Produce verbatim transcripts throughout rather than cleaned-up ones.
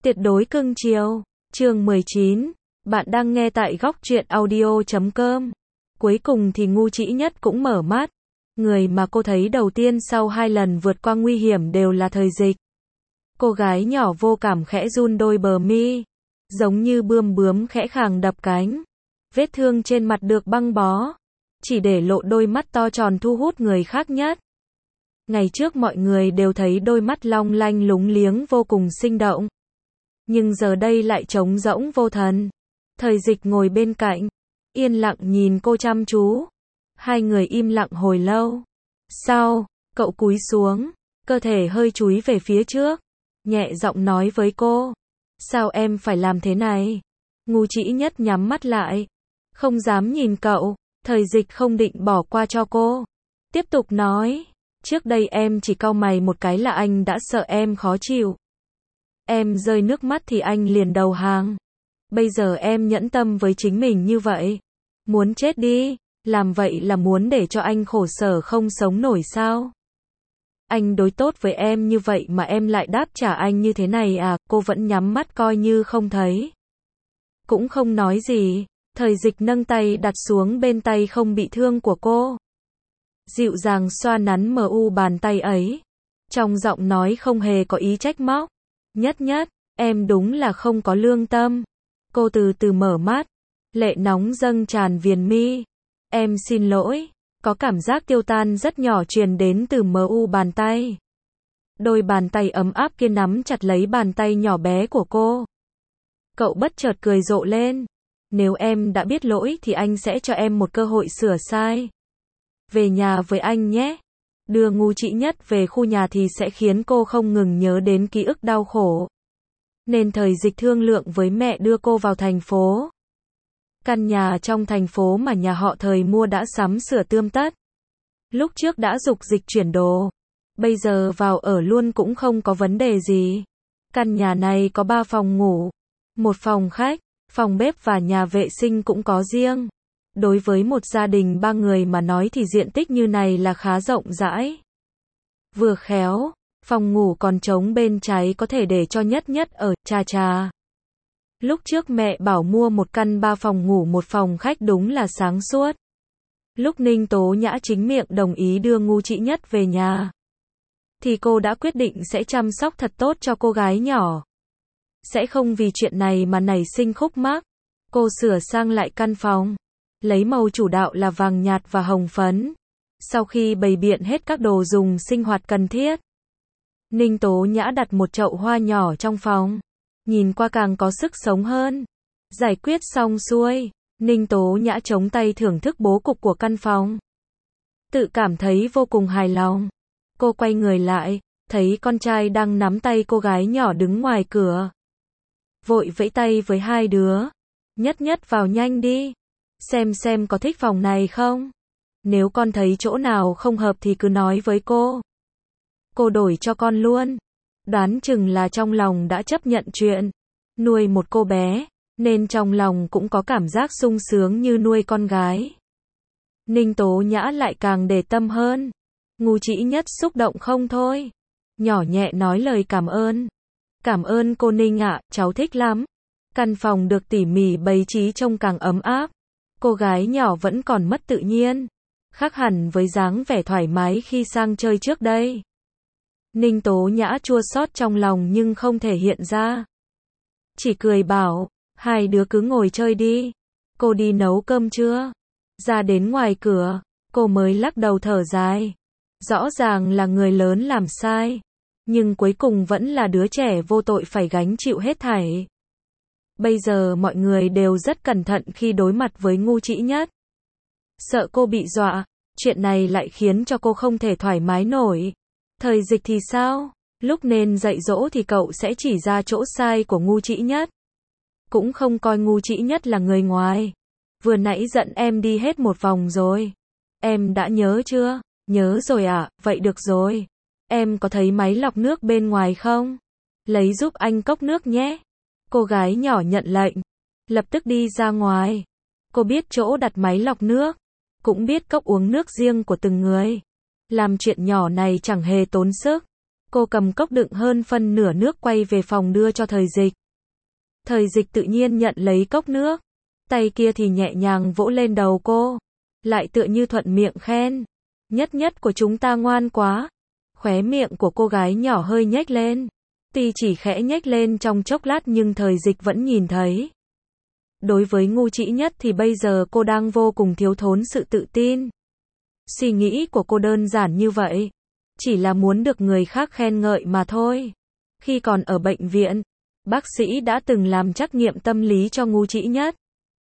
Tuyệt đối cưng chiều. Chương mười chín. Bạn đang nghe tại góc truyện audio chấm com. Cuối cùng thì ngu trĩ nhất cũng mở mắt. Người mà cô thấy đầu tiên sau hai lần vượt qua nguy hiểm đều là Thời Dịch. Cô gái nhỏ vô cảm khẽ run đôi bờ mi, giống như bươm bướm khẽ khàng đập cánh. Vết thương trên mặt được băng bó, chỉ để lộ đôi mắt to tròn thu hút người khác nhất. Ngày trước mọi người đều thấy đôi mắt long lanh lúng liếng vô cùng sinh động. Nhưng giờ đây lại trống rỗng vô thần. Thời Dịch ngồi bên cạnh, yên lặng nhìn cô chăm chú. Hai người im lặng hồi lâu. Sau, cậu cúi xuống, cơ thể hơi chúi về phía trước, nhẹ giọng nói với cô. Sao em phải làm thế này? Ngu trĩ nhất nhắm mắt lại, không dám nhìn cậu. Thời Dịch không định bỏ qua cho cô, tiếp tục nói. Trước đây em chỉ cau mày một cái là anh đã sợ em khó chịu. Em rơi nước mắt thì anh liền đầu hàng. Bây giờ em nhẫn tâm với chính mình như vậy. Muốn chết đi, làm vậy là muốn để cho anh khổ sở không sống nổi sao? Anh đối tốt với em như vậy mà em lại đáp trả anh như thế này à? Cô vẫn nhắm mắt coi như không thấy, cũng không nói gì. Thời Dịch nâng tay đặt xuống bên tay không bị thương của cô, dịu dàng xoa nắn mờ u bàn tay ấy, trong giọng nói không hề có ý trách móc. Nhất nhất, em đúng là không có lương tâm. Cô từ từ mở mắt, lệ nóng dâng tràn viền mi. Em xin lỗi. Có cảm giác tiêu tan rất nhỏ truyền đến từ mờ u bàn tay. Đôi bàn tay ấm áp kia nắm chặt lấy bàn tay nhỏ bé của cô. Cậu bất chợt cười rộ lên. Nếu em đã biết lỗi thì anh sẽ cho em một cơ hội sửa sai. Về nhà với anh nhé. Đưa ngu trĩ nhất về khu nhà thì sẽ khiến cô không ngừng nhớ đến ký ức đau khổ. Nên Thời Dịch thương lượng với mẹ đưa cô vào thành phố. Căn nhà trong thành phố mà nhà họ Thời mua đã sắm sửa tươm tất. Lúc trước đã dục dịch chuyển đồ, bây giờ vào ở luôn cũng không có vấn đề gì. Căn nhà này có ba phòng ngủ, một phòng khách, phòng bếp và nhà vệ sinh cũng có riêng. Đối với một gia đình ba người mà nói thì diện tích như này là khá rộng rãi. Vừa khéo, phòng ngủ còn trống bên trái có thể để cho nhất nhất ở. Chà chà. Lúc trước mẹ bảo mua một căn ba phòng ngủ một phòng khách đúng là sáng suốt. Lúc Ninh Tố Nhã chính miệng đồng ý đưa ngu trĩ nhất về nhà, thì cô đã quyết định sẽ chăm sóc thật tốt cho cô gái nhỏ. Sẽ không vì chuyện này mà nảy sinh khúc mắc. Cô sửa sang lại căn phòng, lấy màu chủ đạo là vàng nhạt và hồng phấn. Sau khi bày biện hết các đồ dùng sinh hoạt cần thiết, Ninh Tố Nhã đặt một chậu hoa nhỏ trong phòng, nhìn qua càng có sức sống hơn. Giải quyết xong xuôi, Ninh Tố Nhã chống tay thưởng thức bố cục của căn phòng, tự cảm thấy vô cùng hài lòng. Cô quay người lại, thấy con trai đang nắm tay cô gái nhỏ đứng ngoài cửa, vội vẫy tay với hai đứa. Nhất nhất vào nhanh đi, xem xem có thích phòng này không. Nếu con thấy chỗ nào không hợp thì cứ nói với cô, cô đổi cho con luôn. Đoán chừng là trong lòng đã chấp nhận chuyện nuôi một cô bé, nên trong lòng cũng có cảm giác sung sướng như nuôi con gái. Ninh Tố Nhã lại càng để tâm hơn. Ngu trĩ nhất xúc động không thôi, nhỏ nhẹ nói lời cảm ơn. Cảm ơn cô Ninh ạ, cháu thích lắm. Căn phòng được tỉ mỉ bày trí trông càng ấm áp. Cô gái nhỏ vẫn còn mất tự nhiên, khác hẳn với dáng vẻ thoải mái khi sang chơi trước đây. Ninh Tố Nhã chua xót trong lòng nhưng không thể hiện ra, chỉ cười bảo, hai đứa cứ ngồi chơi đi. Cô đi nấu cơm chưa? Ra đến ngoài cửa, cô mới lắc đầu thở dài. Rõ ràng là người lớn làm sai, nhưng cuối cùng vẫn là đứa trẻ vô tội phải gánh chịu hết thảy. Bây giờ mọi người đều rất cẩn thận khi đối mặt với ngu trĩ nhất. Sợ cô bị dọa, chuyện này lại khiến cho cô không thể thoải mái nổi. Thời Dịch thì sao? Lúc nên dạy dỗ thì cậu sẽ chỉ ra chỗ sai của ngu trĩ nhất, cũng không coi ngu trĩ nhất là người ngoài. Vừa nãy giận em đi hết một vòng rồi. Em đã nhớ chưa? Nhớ rồi ạ, à? Vậy được rồi. Em có thấy máy lọc nước bên ngoài không? Lấy giúp anh cốc nước nhé. Cô gái nhỏ nhận lệnh, lập tức đi ra ngoài. Cô biết chỗ đặt máy lọc nước, cũng biết cốc uống nước riêng của từng người. Làm chuyện nhỏ này chẳng hề tốn sức. Cô cầm cốc đựng hơn phân nửa nước quay về phòng đưa cho Thời Dịch. Thời Dịch tự nhiên nhận lấy cốc nước. Tay kia thì nhẹ nhàng vỗ lên đầu cô. Lại tựa như thuận miệng khen. Nhất nhất của chúng ta ngoan quá. Khóe miệng của cô gái nhỏ hơi nhếch lên. Tuy chỉ khẽ nhếch lên trong chốc lát nhưng Thời Dịch vẫn nhìn thấy. Đối với Ngu Chỉ Nhất thì bây giờ cô đang vô cùng thiếu thốn sự tự tin. Suy nghĩ của cô đơn giản như vậy. Chỉ là muốn được người khác khen ngợi mà thôi. Khi còn ở bệnh viện, bác sĩ đã từng làm trắc nghiệm tâm lý cho Ngu Chỉ Nhất.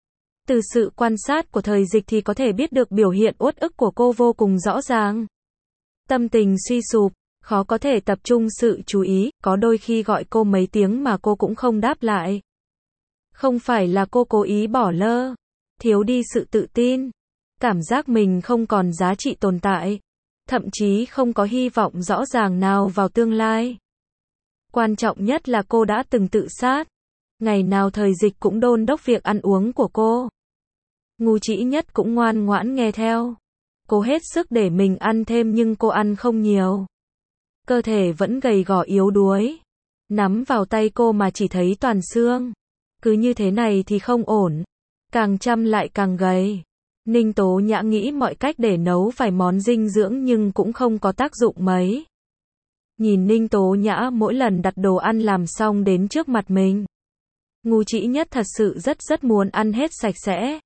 Từ sự quan sát của Thời Dịch thì có thể biết được biểu hiện uất ức của cô vô cùng rõ ràng. Tâm tình suy sụp, khó có thể tập trung sự chú ý, có đôi khi gọi cô mấy tiếng mà cô cũng không đáp lại. Không phải là cô cố ý bỏ lơ, thiếu đi sự tự tin, cảm giác mình không còn giá trị tồn tại, thậm chí không có hy vọng rõ ràng nào vào tương lai. Quan trọng nhất là cô đã từng tự sát. Ngày nào Thời Dịch cũng đôn đốc việc ăn uống của cô. Ngu Chỉ Nhất cũng ngoan ngoãn nghe theo. Cô hết sức để mình ăn thêm nhưng cô ăn không nhiều. Cơ thể vẫn gầy gò yếu đuối. Nắm vào tay cô mà chỉ thấy toàn xương. Cứ như thế này thì không ổn. Càng chăm lại càng gầy. Ninh Tố Nhã nghĩ mọi cách để nấu vài món dinh dưỡng nhưng cũng không có tác dụng mấy. Nhìn Ninh Tố Nhã mỗi lần đặt đồ ăn làm xong đến trước mặt mình. Ngu Chỉ Nhất thật sự rất rất muốn ăn hết sạch sẽ.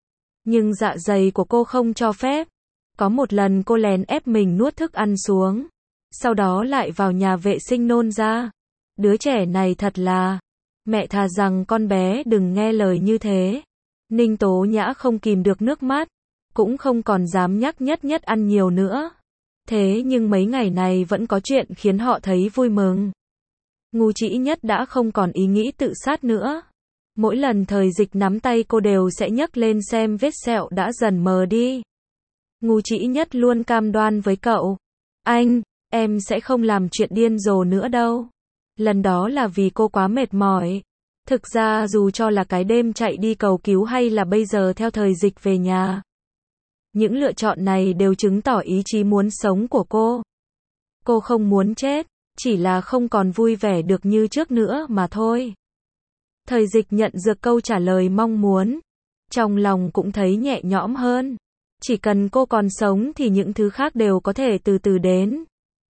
Nhưng dạ dày của cô không cho phép. Có một lần cô lén ép mình nuốt thức ăn xuống. Sau đó lại vào nhà vệ sinh nôn ra. Đứa trẻ này thật là... Mẹ thà rằng con bé đừng nghe lời như thế. Ninh Tố Nhã không kìm được nước mắt. Cũng không còn dám nhắc Nhất Nhất ăn nhiều nữa. Thế nhưng mấy ngày này vẫn có chuyện khiến họ thấy vui mừng. Ngu Chỉ Nhất đã không còn ý nghĩ tự sát nữa. Mỗi lần Thời Dịch nắm tay cô đều sẽ nhấc lên xem vết sẹo đã dần mờ đi. Ngu Chỉ Nhất luôn cam đoan với cậu. Anh, em sẽ không làm chuyện điên rồ nữa đâu. Lần đó là vì cô quá mệt mỏi. Thực ra dù cho là cái đêm chạy đi cầu cứu hay là bây giờ theo Thời Dịch về nhà. Những lựa chọn này đều chứng tỏ ý chí muốn sống của cô. Cô không muốn chết, chỉ là không còn vui vẻ được như trước nữa mà thôi. Thời Dịch nhận được câu trả lời mong muốn. Trong lòng cũng thấy nhẹ nhõm hơn. Chỉ cần cô còn sống thì những thứ khác đều có thể từ từ đến.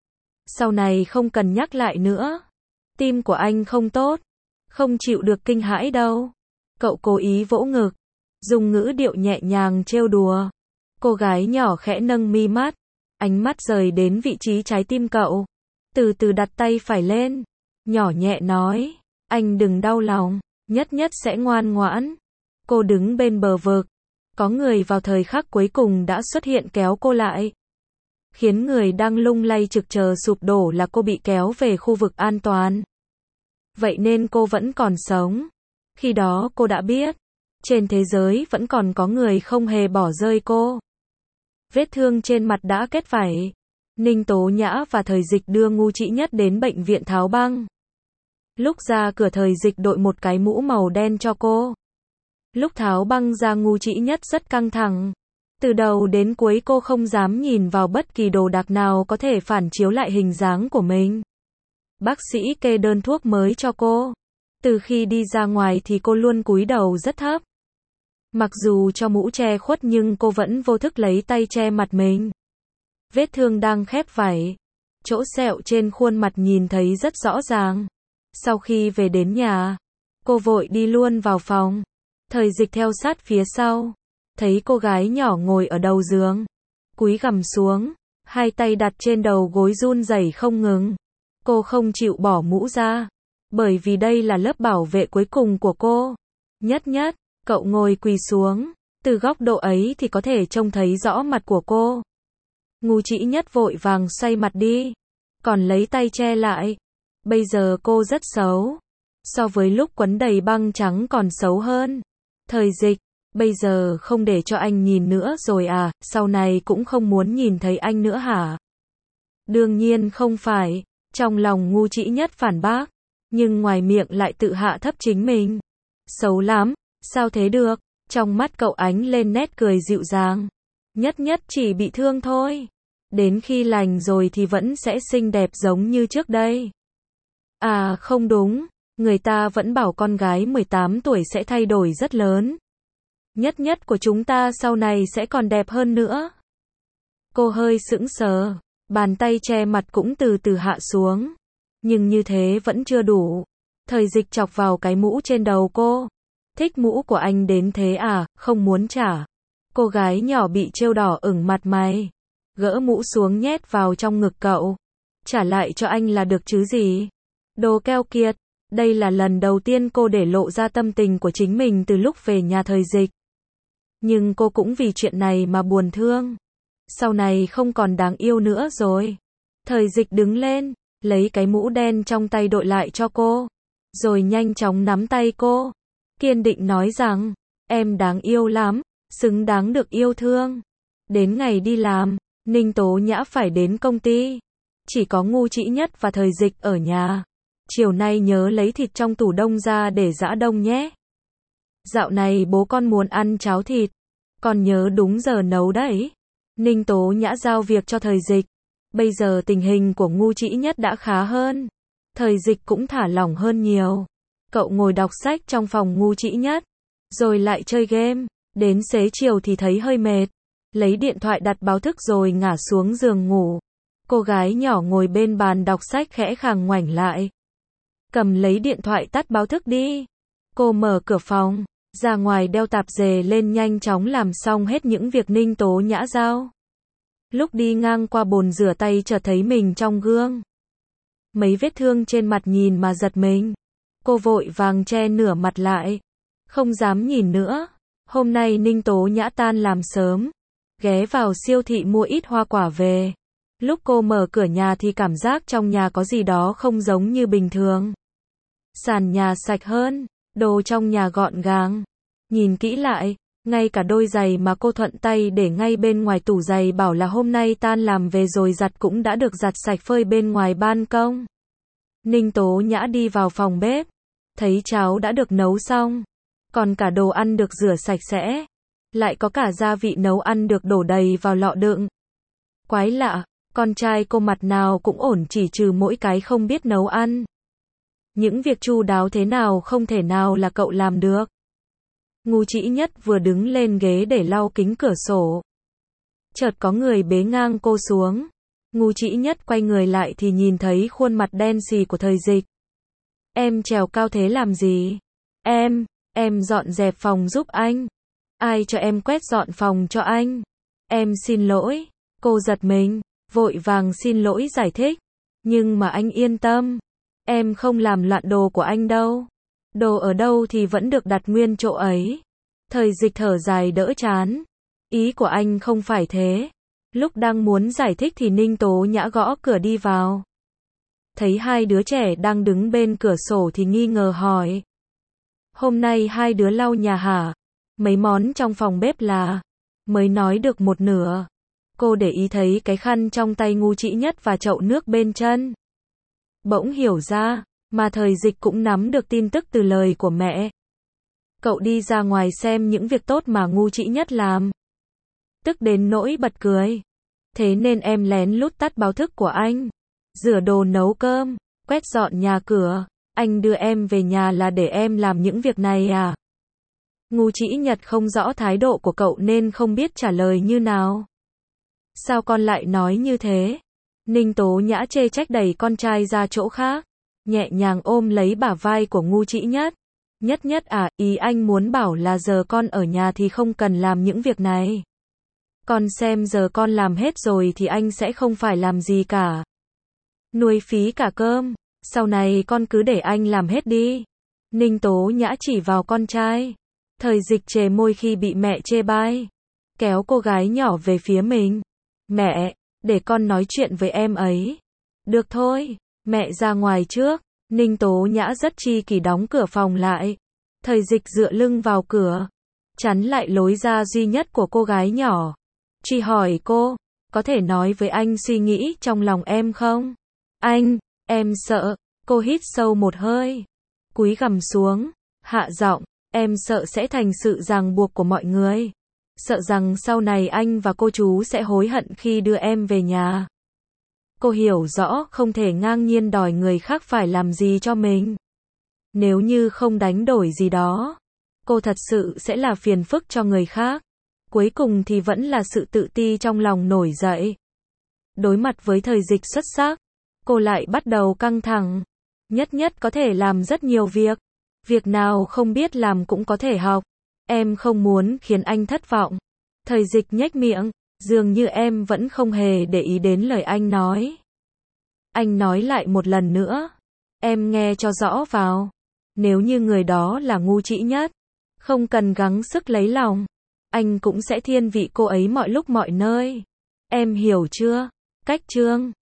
Sau này không cần nhắc lại nữa. Tim của anh không tốt. Không chịu được kinh hãi đâu. Cậu cố ý vỗ ngực. Dùng ngữ điệu nhẹ nhàng trêu đùa. Cô gái nhỏ khẽ nâng mi mắt. Ánh mắt rời đến vị trí trái tim cậu. Từ từ đặt tay phải lên. Nhỏ nhẹ nói. Anh đừng đau lòng. Nhất Nhất sẽ ngoan ngoãn. Cô đứng bên bờ vực. Có người vào thời khắc cuối cùng đã xuất hiện kéo cô lại. Khiến người đang lung lay trực chờ sụp đổ là cô bị kéo về khu vực an toàn. Vậy nên cô vẫn còn sống. Khi đó cô đã biết. Trên thế giới vẫn còn có người không hề bỏ rơi cô. Vết thương trên mặt đã kết vảy. Ninh Tố Nhã và Thời Dịch đưa Ngu Chỉ Nhất đến bệnh viện tháo băng. Lúc ra cửa Thời Dịch đội một cái mũ màu đen cho cô. Lúc tháo băng ra Ngu Chỉ Nhất rất căng thẳng. Từ đầu đến cuối cô không dám nhìn vào bất kỳ đồ đạc nào có thể phản chiếu lại hình dáng của mình. Bác sĩ kê đơn thuốc mới cho cô. Từ khi đi ra ngoài thì cô luôn cúi đầu rất thấp. Mặc dù cho mũ che khuất nhưng cô vẫn vô thức lấy tay che mặt mình. Vết thương đang khép vảy. Chỗ sẹo trên khuôn mặt nhìn thấy rất rõ ràng. Sau khi về đến nhà, cô vội đi luôn vào phòng. Thời Dịch theo sát phía sau. Thấy cô gái nhỏ ngồi ở đầu giường. Cúi gằm xuống. Hai tay đặt trên đầu gối run rẩy không ngừng. Cô không chịu bỏ mũ ra. Bởi vì đây là lớp bảo vệ cuối cùng của cô. Nhất Nhất, cậu ngồi quỳ xuống. Từ góc độ ấy thì có thể trông thấy rõ mặt của cô. Ngu Chỉ Nhất vội vàng xoay mặt đi. Còn lấy tay che lại. Bây giờ cô rất xấu. So với lúc quấn đầy băng trắng còn xấu hơn. Thời Dịch, bây giờ không để cho anh nhìn nữa rồi à, sau này cũng không muốn nhìn thấy anh nữa hả? Đương nhiên không phải. Trong lòng Ngu Chỉ Nhất phản bác. Nhưng ngoài miệng lại tự hạ thấp chính mình. Xấu lắm, sao thế được? Trong mắt cậu ánh lên nét cười dịu dàng. Nhất Nhất chỉ bị thương thôi. Đến khi lành rồi thì vẫn sẽ xinh đẹp giống như trước đây. À không đúng, người ta vẫn bảo con gái mười tám tuổi sẽ thay đổi rất lớn. Nhất nhất của chúng ta sau này sẽ còn đẹp hơn nữa. Cô hơi sững sờ, bàn tay che mặt cũng từ từ hạ xuống. Nhưng như thế vẫn chưa đủ. Thời Dịch chọc vào cái mũ trên đầu cô. Thích mũ của anh đến thế à, không muốn trả. Cô gái nhỏ bị trêu đỏ ửng mặt mày. Gỡ mũ xuống nhét vào trong ngực cậu. Trả lại cho anh là được chứ gì. Đồ keo kiệt. Đây là lần đầu tiên cô để lộ ra tâm tình của chính mình từ lúc về nhà Thời Dịch. Nhưng cô cũng vì chuyện này mà buồn thương. Sau này không còn đáng yêu nữa rồi. Thời Dịch đứng lên, lấy cái mũ đen trong tay đội lại cho cô. Rồi nhanh chóng nắm tay cô. Kiên định nói rằng, em đáng yêu lắm, xứng đáng được yêu thương. Đến ngày đi làm, Ninh Tố Nhã phải đến công ty. Chỉ có Ngu Chỉ Nhất và Thời Dịch ở nhà. Chiều nay nhớ lấy thịt trong tủ đông ra để giã đông nhé. Dạo này bố con muốn ăn cháo thịt. Con nhớ đúng giờ nấu đấy. Ninh Tố Nhã giao việc cho Thời Dịch. Bây giờ tình hình của Ngu Chỉ Nhất đã khá hơn. Thời Dịch cũng thả lỏng hơn nhiều. Cậu ngồi đọc sách trong phòng Ngu Chỉ Nhất. Rồi lại chơi game. Đến xế chiều thì thấy hơi mệt. Lấy điện thoại đặt báo thức rồi ngả xuống giường ngủ. Cô gái nhỏ ngồi bên bàn đọc sách khẽ khàng ngoảnh lại. Cầm lấy điện thoại tắt báo thức đi. Cô mở cửa phòng. Ra ngoài đeo tạp dề lên nhanh chóng làm xong hết những việc Ninh Tố Nhã giao. Lúc đi ngang qua bồn rửa tay chợt thấy mình trong gương. Mấy vết thương trên mặt nhìn mà giật mình. Cô vội vàng che nửa mặt lại. Không dám nhìn nữa. Hôm nay Ninh Tố Nhã tan làm sớm. Ghé vào siêu thị mua ít hoa quả về. Lúc cô mở cửa nhà thì cảm giác trong nhà có gì đó không giống như bình thường. Sàn nhà sạch hơn. Đồ trong nhà gọn gàng. Nhìn kỹ lại, ngay cả đôi giày mà cô thuận tay để ngay bên ngoài tủ giày bảo là hôm nay tan làm về rồi giặt cũng đã được giặt sạch phơi bên ngoài ban công. Ninh Tố Nhã đi vào phòng bếp, thấy cháo đã được nấu xong, còn cả đồ ăn được rửa sạch sẽ, lại có cả gia vị nấu ăn được đổ đầy vào lọ đựng. Quái lạ, con trai cô mặt nào cũng ổn chỉ trừ mỗi cái không biết nấu ăn. Những việc chu đáo thế nào không thể nào là cậu làm được. Ngu Chỉ Nhất vừa đứng lên ghế để lau kính cửa sổ. Chợt có người bế ngang cô xuống. Ngu Chỉ Nhất quay người lại thì nhìn thấy khuôn mặt đen xì của Thời Dịch. Em trèo cao thế làm gì? Em, em dọn dẹp phòng giúp anh. Ai cho em quét dọn phòng cho anh? Em xin lỗi. Cô giật mình, vội vàng xin lỗi giải thích. Nhưng mà anh yên tâm. Em không làm loạn đồ của anh đâu. Đồ ở đâu thì vẫn được đặt nguyên chỗ ấy. Thời Dịch thở dài đỡ chán. Ý của anh không phải thế. Lúc đang muốn giải thích thì Ninh Tố Nhã gõ cửa đi vào. Thấy hai đứa trẻ đang đứng bên cửa sổ thì nghi ngờ hỏi. Hôm nay hai đứa lau nhà hả? Mấy món trong phòng bếp là... Mới nói được một nửa. Cô để ý thấy cái khăn trong tay Ngu Chỉ Nhất và chậu nước bên chân. Bỗng hiểu ra, mà Thời Dịch cũng nắm được tin tức từ lời của mẹ. Cậu đi ra ngoài xem những việc tốt mà Ngu Chỉ Nhất làm. Tức đến nỗi bật cười. Thế nên em lén lút tắt báo thức của anh. Rửa đồ nấu cơm, quét dọn nhà cửa. Anh đưa em về nhà là để em làm những việc này à? Ngu Chỉ Nhất không rõ thái độ của cậu nên không biết trả lời như nào. Sao con lại nói như thế? Ninh Tố Nhã chê trách đẩy con trai ra chỗ khác. Nhẹ nhàng ôm lấy bả vai của Ngu Chỉ Nhất. Nhất Nhất à, ý anh muốn bảo là giờ con ở nhà thì không cần làm những việc này. Con xem giờ con làm hết rồi thì anh sẽ không phải làm gì cả. Nuôi phí cả cơm, sau này con cứ để anh làm hết đi. Ninh Tố Nhã chỉ vào con trai. Thời Dịch chề môi khi bị mẹ chê bai. Kéo cô gái nhỏ về phía mình. Mẹ, để con nói chuyện với em ấy. Được thôi, mẹ ra ngoài trước. Ninh Tố Nhã rất chi kỷ đóng cửa phòng lại. Thời Dịch dựa lưng vào cửa, chắn lại lối ra duy nhất của cô gái nhỏ. Chỉ hỏi cô, có thể nói với anh suy nghĩ trong lòng em không? Anh, em sợ. Cô hít sâu một hơi, cúi gằm xuống, hạ giọng, em sợ sẽ thành sự ràng buộc của mọi người. sợ rằng sau này anh và cô chú sẽ hối hận khi đưa em về nhà. Cô hiểu rõ không thể ngang nhiên đòi người khác phải làm gì cho mình. Nếu như không đánh đổi gì đó, cô thật sự sẽ là phiền phức cho người khác. Cuối cùng thì vẫn là sự tự ti trong lòng nổi dậy. Đối mặt với thời dịch xuất sắc, cô lại bắt đầu căng thẳng. Nhất nhất có thể làm rất nhiều việc. Việc nào không biết làm cũng có thể học. Em không muốn khiến anh thất vọng. Thời dịch nhếch miệng, dường như em vẫn không hề để ý đến lời anh nói. Anh nói lại một lần nữa. Em nghe cho rõ vào. Nếu như người đó là ngu trĩ nhất, không cần gắng sức lấy lòng, anh cũng sẽ thiên vị cô ấy mọi lúc mọi nơi. Em hiểu chưa? Cách chương